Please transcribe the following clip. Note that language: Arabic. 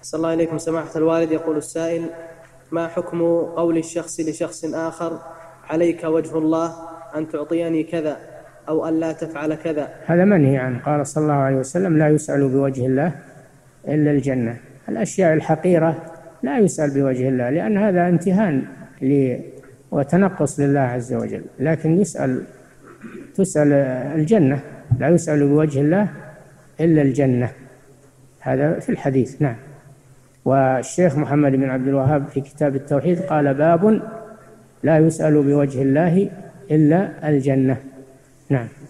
أحسن الله إليكم سماحة الوالد. يقول السائل: ما حكم قول الشخص لشخص آخر: عليك وجه الله أن تعطيني كذا، أو أن لا تفعل كذا؟ هذا منهي عنه. قال صلى الله عليه وسلم: لا يسأل بوجه الله إلا الجنة. الأشياء الحقيرة لا يسأل بوجه الله، لأن هذا امتهان وتنقص لله عز وجل، لكن تسأل الجنة. لا يسأل بوجه الله إلا الجنة، هذا في الحديث. نعم. والشيخ محمد بن عبد الوهاب في كتاب التوحيد قال: باب لا يسأل بوجه الله إلا الجنة. نعم.